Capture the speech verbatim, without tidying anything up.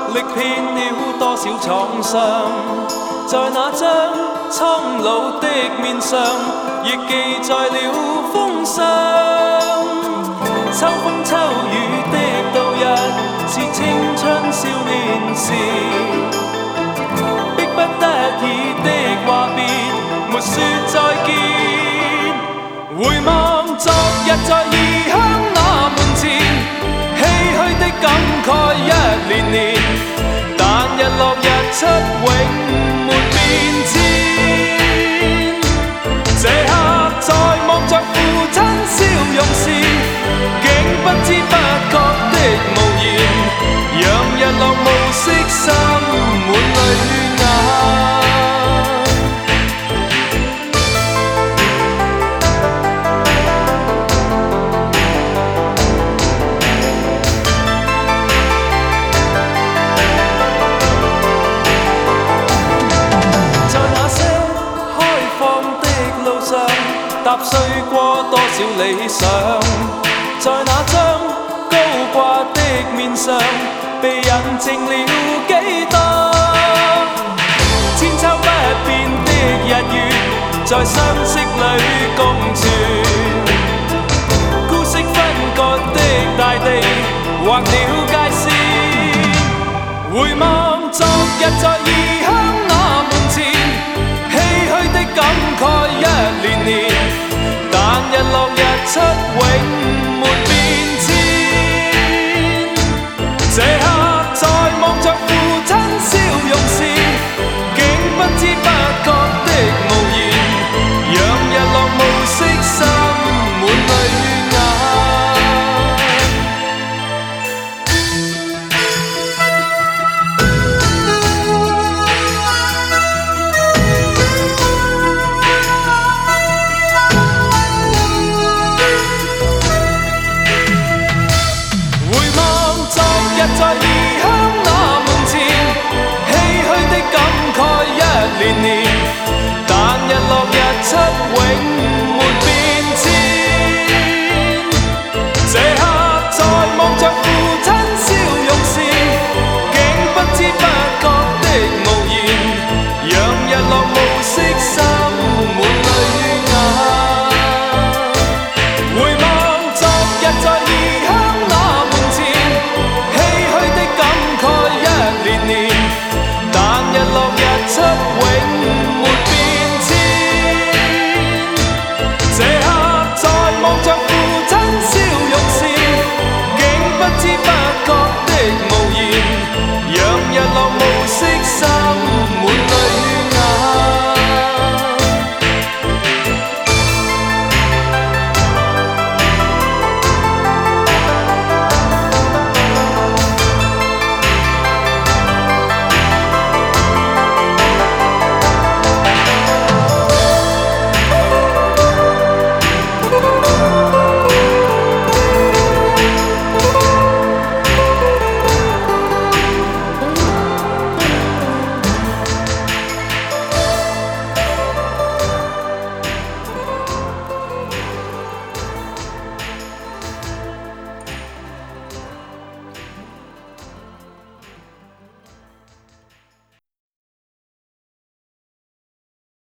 历遍了多少創傷，在那張蒼老的面上，亦記載了風霜。秋風秋雨的度日，是青春少年時，迫不得已的話別，沒說再見。回望昨日在異鄉那門前，唏噓的感慨一年年，但日落日出永沒變遷。這刻在望着父親笑容時，竟不知不覺的無言，讓日落暮色滲滿淚眼。踏碎過多少理想，在那張高掛的面上，被印證了幾多千秋不變的日月，在相識裏共存。孤色分割的大地，劃了界線。回望昨日在異鄉那門前，唏噓的感慨一年年，但日落日出永沒變遷。這刻在望着父親笑容時，